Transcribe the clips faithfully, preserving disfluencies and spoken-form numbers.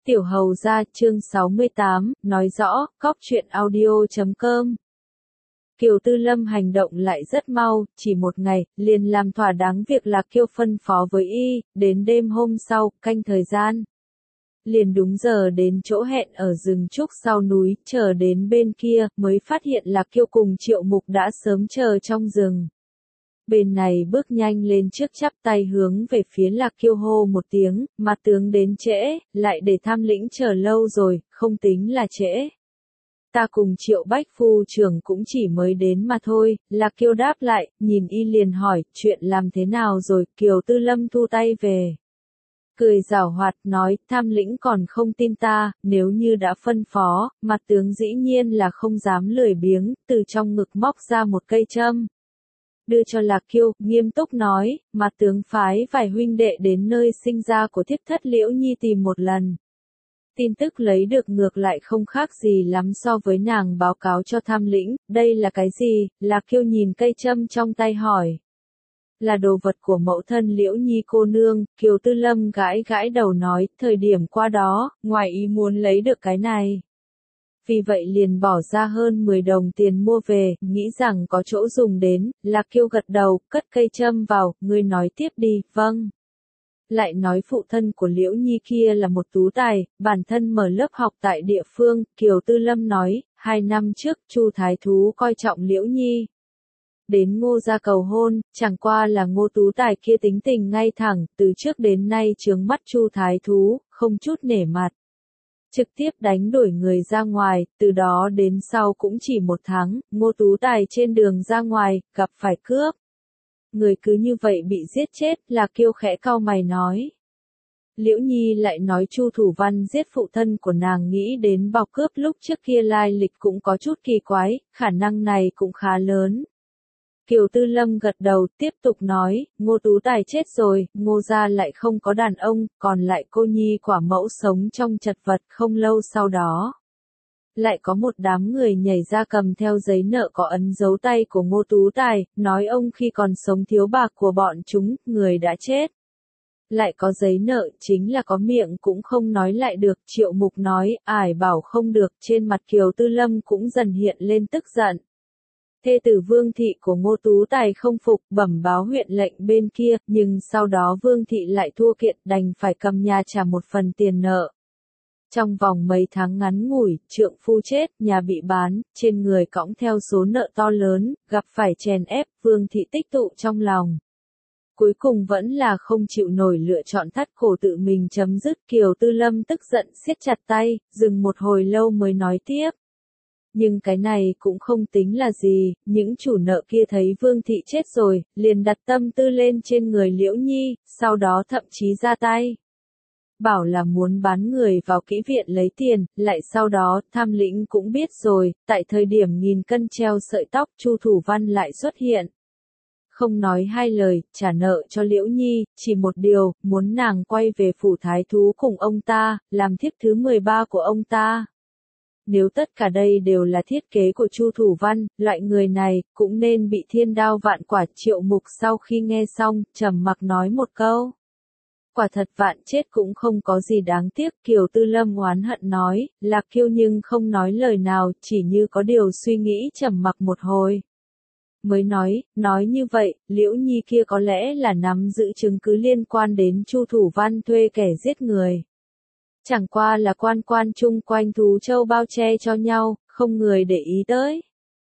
Tiểu Hầu Gia chương sáu mươi tám, nói rõ, cóc truyện audio chấm com. Kiều Tư Lâm hành động lại rất mau, chỉ một ngày, liền làm thỏa đáng việc Lạc Kiêu phân phó với y, đến đêm hôm sau, canh thời gian. Liền đúng giờ đến chỗ hẹn ở rừng trúc sau núi, chờ đến bên kia, mới phát hiện Lạc Kiêu cùng Triệu Mục đã sớm chờ trong rừng. Bên này bước nhanh lên trước chắp tay hướng về phía Lạc Kiêu hô một tiếng, mà tướng đến trễ, lại để Tham Lĩnh chờ lâu rồi, không tính là trễ. Ta cùng Triệu Bách Phu trưởng cũng chỉ mới đến mà thôi, Lạc Kiêu đáp lại, nhìn y liền hỏi, chuyện làm thế nào rồi, Kiều Tư Lâm thu tay về. Cười giảo hoạt nói, Tham Lĩnh còn không tin ta, nếu như đã phân phó, mặt tướng dĩ nhiên là không dám lười biếng, từ trong ngực móc ra một cây châm. Đưa cho Lạc Kiêu, nghiêm túc nói, mặt tướng phái vài huynh đệ đến nơi sinh ra của thiếp thất Liễu Nhi tìm một lần. Tin tức lấy được ngược lại không khác gì lắm so với nàng báo cáo cho Tham Lĩnh, đây là cái gì, Lạc Kiêu nhìn cây châm trong tay hỏi. Là đồ vật của mẫu thân Liễu Nhi cô nương, Kiều Tư Lâm gãi gãi đầu nói, thời điểm qua đó, ngoài ý muốn lấy được cái này. Vì vậy liền bỏ ra hơn mười đồng tiền mua về, nghĩ rằng có chỗ dùng đến, Lạc Kiêu gật đầu, cất cây châm vào, ngươi nói tiếp đi, vâng. Lại nói phụ thân của Liễu Nhi kia là một tú tài, bản thân mở lớp học tại địa phương, Kiều Tư Lâm nói, hai năm trước, Chu Thái Thú coi trọng Liễu Nhi. Đến Ngô gia cầu hôn, chẳng qua là Ngô tú tài kia tính tình ngay thẳng, từ trước đến nay chướng mắt Chu Thái Thú, không chút nể mặt. Trực tiếp đánh đuổi người ra ngoài, từ đó đến sau cũng chỉ một tháng, Ngô tú tài trên đường ra ngoài, gặp phải cướp. Người cứ như vậy bị giết chết, Lạc Kiêu khẽ cau mày nói. Liễu Nhi lại nói Chu Thủ Văn giết phụ thân của nàng, nghĩ đến bọc cướp lúc trước kia lai lịch cũng có chút kỳ quái, khả năng này cũng khá lớn. Kiều Tư Lâm gật đầu, tiếp tục nói, Ngô tú tài chết rồi, Ngô gia lại không có đàn ông, còn lại cô nhi quả mẫu sống trong chật vật, không lâu sau đó. Lại có một đám người nhảy ra cầm theo giấy nợ có ấn dấu tay của Ngô tú tài, nói ông khi còn sống thiếu bạc của bọn chúng, người đã chết. Lại có giấy nợ, chính là có miệng cũng không nói lại được, Triệu Mục nói, ải bảo không được, trên mặt Kiều Tư Lâm cũng dần hiện lên tức giận. Thê tử Vương thị của Ngô tú tài không phục, bẩm báo huyện lệnh bên kia, nhưng sau đó Vương thị lại thua kiện, đành phải cầm nhà trả một phần tiền nợ. Trong vòng mấy tháng ngắn ngủi, trượng phu chết, nhà bị bán, trên người cõng theo số nợ to lớn, gặp phải chèn ép, Vương thị tích tụ trong lòng. Cuối cùng vẫn là không chịu nổi lựa chọn thắt cổ tự mình chấm dứt. Kiều Tư Lâm tức giận siết chặt tay, dừng một hồi lâu mới nói tiếp. Nhưng cái này cũng không tính là gì, những chủ nợ kia thấy Vương thị chết rồi, liền đặt tâm tư lên trên người Liễu Nhi, sau đó thậm chí ra tay. Bảo là muốn bán người vào kỹ viện lấy tiền, lại sau đó, Tham Lĩnh cũng biết rồi, tại thời điểm nghìn cân treo sợi tóc, Chu Thủ Văn lại xuất hiện. Không nói hai lời, trả nợ cho Liễu Nhi, chỉ một điều, muốn nàng quay về phủ thái thú cùng ông ta, làm thiếp thứ mười ba của ông ta. Nếu tất cả đây đều là thiết kế của Chu Thủ Văn, loại người này, cũng nên bị thiên đao vạn quả. Triệu Mục sau khi nghe xong, trầm mặc nói một câu. Quả thật vạn chết cũng không có gì đáng tiếc. Kiều Tư Lâm oán hận nói, Lạc Kiêu nhưng không nói lời nào, chỉ như có điều suy nghĩ, trầm mặc một hồi. Mới nói, nói như vậy, Liễu Nhi kia có lẽ là nắm giữ chứng cứ liên quan đến Chu Thủ Văn thuê kẻ giết người. Chẳng qua là quan quan chung quanh thú châu bao che cho nhau, không người để ý tới.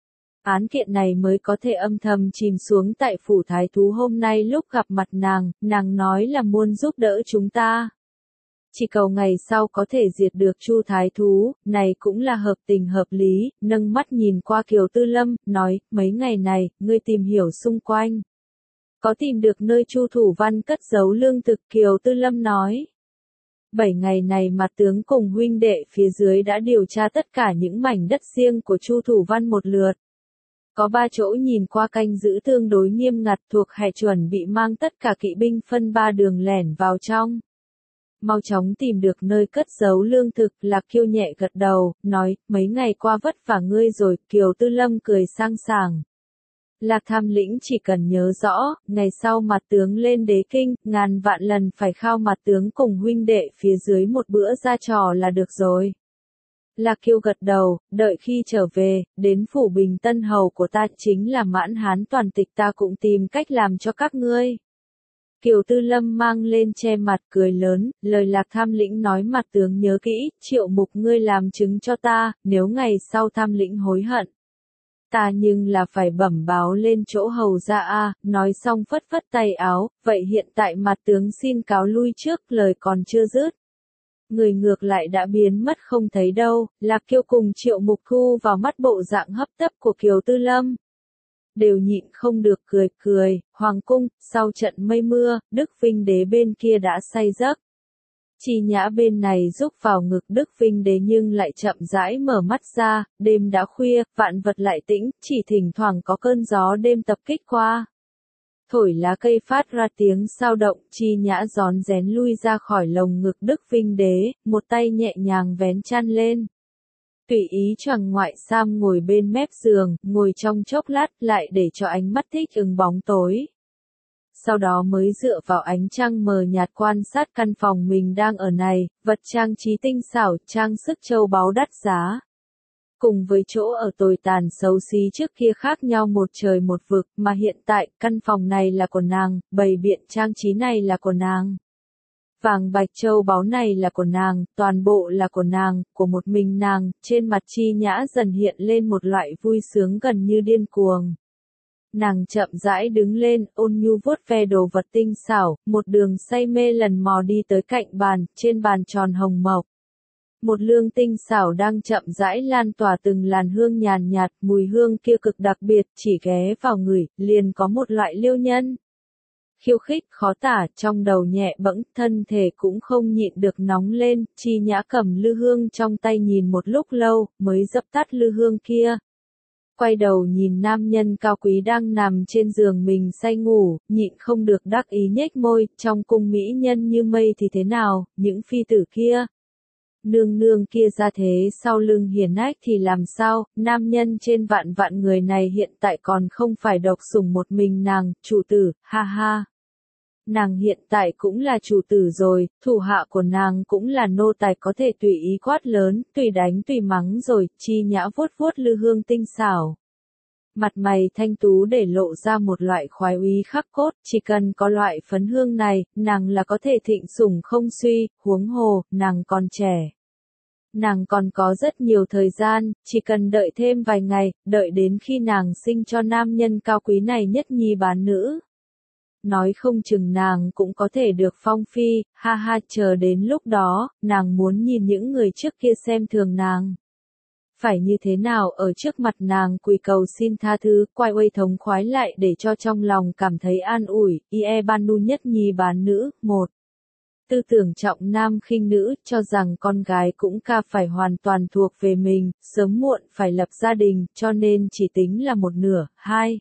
Án kiện này mới có thể âm thầm chìm xuống tại phủ thái thú. Hôm nay lúc gặp mặt nàng, nàng nói là muốn giúp đỡ chúng ta. Chỉ cầu ngày sau có thể diệt được Chu Thái Thú, này cũng là hợp tình hợp lý, nâng mắt nhìn qua Kiều Tư Lâm, nói, mấy ngày này, ngươi tìm hiểu xung quanh. Có tìm được nơi Chu Thủ Văn cất giấu lương thực. Kiều Tư Lâm nói. Bảy ngày này mặt tướng cùng huynh đệ phía dưới đã điều tra tất cả những mảnh đất riêng của Chu Thủ Văn một lượt. Có ba chỗ nhìn qua canh giữ tương đối nghiêm ngặt, thuộc hệ chuẩn bị mang tất cả kỵ binh phân ba đường lẻn vào trong. Mau chóng tìm được nơi cất giấu lương thực. Lạc Kiêu nhẹ gật đầu, nói, mấy ngày qua vất vả ngươi rồi. Kiều Tư Lâm cười sang sảng. Lạc Tham Lĩnh chỉ cần nhớ rõ, ngày sau mặt tướng lên đế kinh, ngàn vạn lần phải khao mặt tướng cùng huynh đệ phía dưới một bữa ra trò là được rồi. Lạc Kiêu gật đầu, đợi khi trở về, đến phủ Bình Tân Hầu của ta chính là Mãn Hán toàn tịch ta cũng tìm cách làm cho các ngươi. Kiều Tư Lâm mang lên che mặt cười lớn, lời Lạc Tham Lĩnh nói mặt tướng nhớ kỹ, Triệu Mục ngươi làm chứng cho ta, nếu ngày sau Tham Lĩnh hối hận. Ta nhưng là phải bẩm báo lên chỗ hầu ra a, nói xong phất phất tay áo, vậy hiện tại mặt tướng xin cáo lui trước, lời còn chưa dứt. Người ngược lại đã biến mất không thấy đâu, Lạc Kiêu cùng Triệu Mục thu vào mắt bộ dạng hấp tấp của Kiều Tư Lâm. Đều nhịn không được cười cười, hoàng cung, sau trận mây mưa, Đức Vinh Đế bên kia đã say giấc. Chi Nhã bên này rúc vào ngực Đức Vinh Đế nhưng lại chậm rãi mở mắt ra, đêm đã khuya, vạn vật lại tĩnh, chỉ thỉnh thoảng có cơn gió đêm tập kích qua. Thổi lá cây phát ra tiếng sao động, Chi Nhã rón rén lui ra khỏi lồng ngực Đức Vinh Đế, một tay nhẹ nhàng vén chăn lên. Tùy ý choàng ngoại sam ngồi bên mép giường, ngồi trong chốc lát lại để cho ánh mắt thích ứng bóng tối. Sau đó mới dựa vào ánh trăng mờ nhạt quan sát căn phòng mình đang ở này, vật trang trí tinh xảo, trang sức châu báu đắt giá. Cùng với chỗ ở tồi tàn xấu xí trước kia khác nhau một trời một vực, mà hiện tại, căn phòng này là của nàng, bày biện trang trí này là của nàng. Vàng bạch châu báu này là của nàng, toàn bộ là của nàng, của một mình nàng, trên mặt Chi Nhã dần hiện lên một loại vui sướng gần như điên cuồng. Nàng chậm rãi đứng lên, ôn nhu vuốt ve đồ vật tinh xảo, một đường say mê lần mò đi tới cạnh bàn, trên bàn tròn hồng mộc. Một lương tinh xảo đang chậm rãi lan tỏa từng làn hương nhàn nhạt, mùi hương kia cực đặc biệt, chỉ ghé vào người, liền có một loại liêu nhân. Khiêu khích khó tả, trong đầu nhẹ bẫng, thân thể cũng không nhịn được nóng lên, Chi Nhã cầm lư hương trong tay nhìn một lúc lâu, mới dập tắt lư hương kia. Quay đầu nhìn nam nhân cao quý đang nằm trên giường mình say ngủ, nhịn không được đắc ý nhếch môi, trong cung mỹ nhân như mây thì thế nào, những phi tử kia. Nương nương kia ra thế sau lưng hiền ách thì làm sao, nam nhân trên vạn vạn người này hiện tại còn không phải độc sủng một mình nàng, chủ tử, ha ha. Nàng hiện tại cũng là chủ tử rồi, thủ hạ của nàng cũng là nô tài có thể tùy ý quát lớn, tùy đánh tùy mắng rồi, Chi Nhã vuốt vuốt lư hương tinh xảo. Mặt mày thanh tú để lộ ra một loại khoái úy khắc cốt, chỉ cần có loại phấn hương này, nàng là có thể thịnh sủng không suy, huống hồ, nàng còn trẻ. Nàng còn có rất nhiều thời gian, chỉ cần đợi thêm vài ngày, đợi đến khi nàng sinh cho nam nhân cao quý này nhất nhi bán nữ. Nói không chừng nàng cũng có thể được phong phi, ha ha, chờ đến lúc đó, nàng muốn nhìn những người trước kia xem thường nàng. Phải như thế nào ở trước mặt nàng quỳ cầu xin tha thứ, quay uây thống khoái lại để cho trong lòng cảm thấy an ủi, ie ban nu nhất nhi bán nữ, một. Tư tưởng trọng nam khinh nữ, cho rằng con gái cũng ca phải hoàn toàn thuộc về mình, sớm muộn phải lập gia đình, cho nên chỉ tính là một nửa, hai.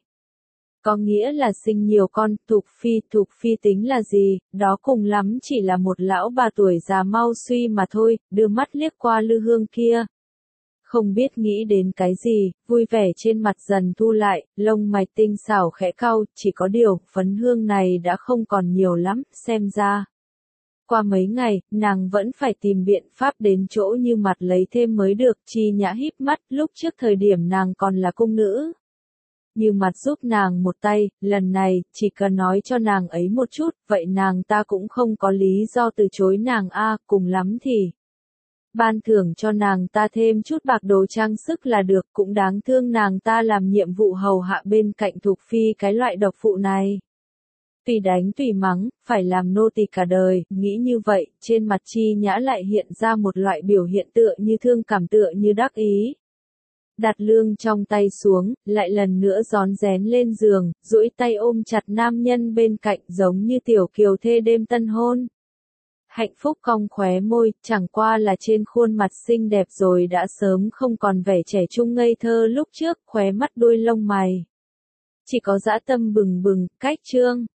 Có nghĩa là sinh nhiều con, thục phi, thục phi tính là gì, đó cùng lắm chỉ là một lão bà tuổi già mau suy mà thôi, đưa mắt liếc qua lư hương kia. Không biết nghĩ đến cái gì, vui vẻ trên mặt dần thu lại, lông mày tinh xảo khẽ cau, chỉ có điều, phấn hương này đã không còn nhiều lắm, xem ra. Qua mấy ngày, nàng vẫn phải tìm biện pháp đến chỗ như mặt lấy thêm mới được, Chi Nhã híp mắt, lúc trước thời điểm nàng còn là cung nữ. Như mặt giúp nàng một tay, lần này, chỉ cần nói cho nàng ấy một chút, vậy nàng ta cũng không có lý do từ chối nàng a, cùng lắm thì. Ban thưởng cho nàng ta thêm chút bạc đồ trang sức là được, cũng đáng thương nàng ta làm nhiệm vụ hầu hạ bên cạnh Thục Phi cái loại độc phụ này. Tùy đánh tùy mắng, phải làm nô tỳ cả đời, nghĩ như vậy, trên mặt Chi Nhã lại hiện ra một loại biểu hiện tựa như thương cảm tựa như đắc ý. Đặt lương trong tay xuống, lại lần nữa rón rén lên giường, duỗi tay ôm chặt nam nhân bên cạnh giống như tiểu kiều thê đêm tân hôn. Hạnh phúc cong khóe môi, chẳng qua là trên khuôn mặt xinh đẹp rồi đã sớm không còn vẻ trẻ trung ngây thơ lúc trước, khóe mắt đuôi lông mày. Chỉ có dã tâm bừng bừng, cách trương.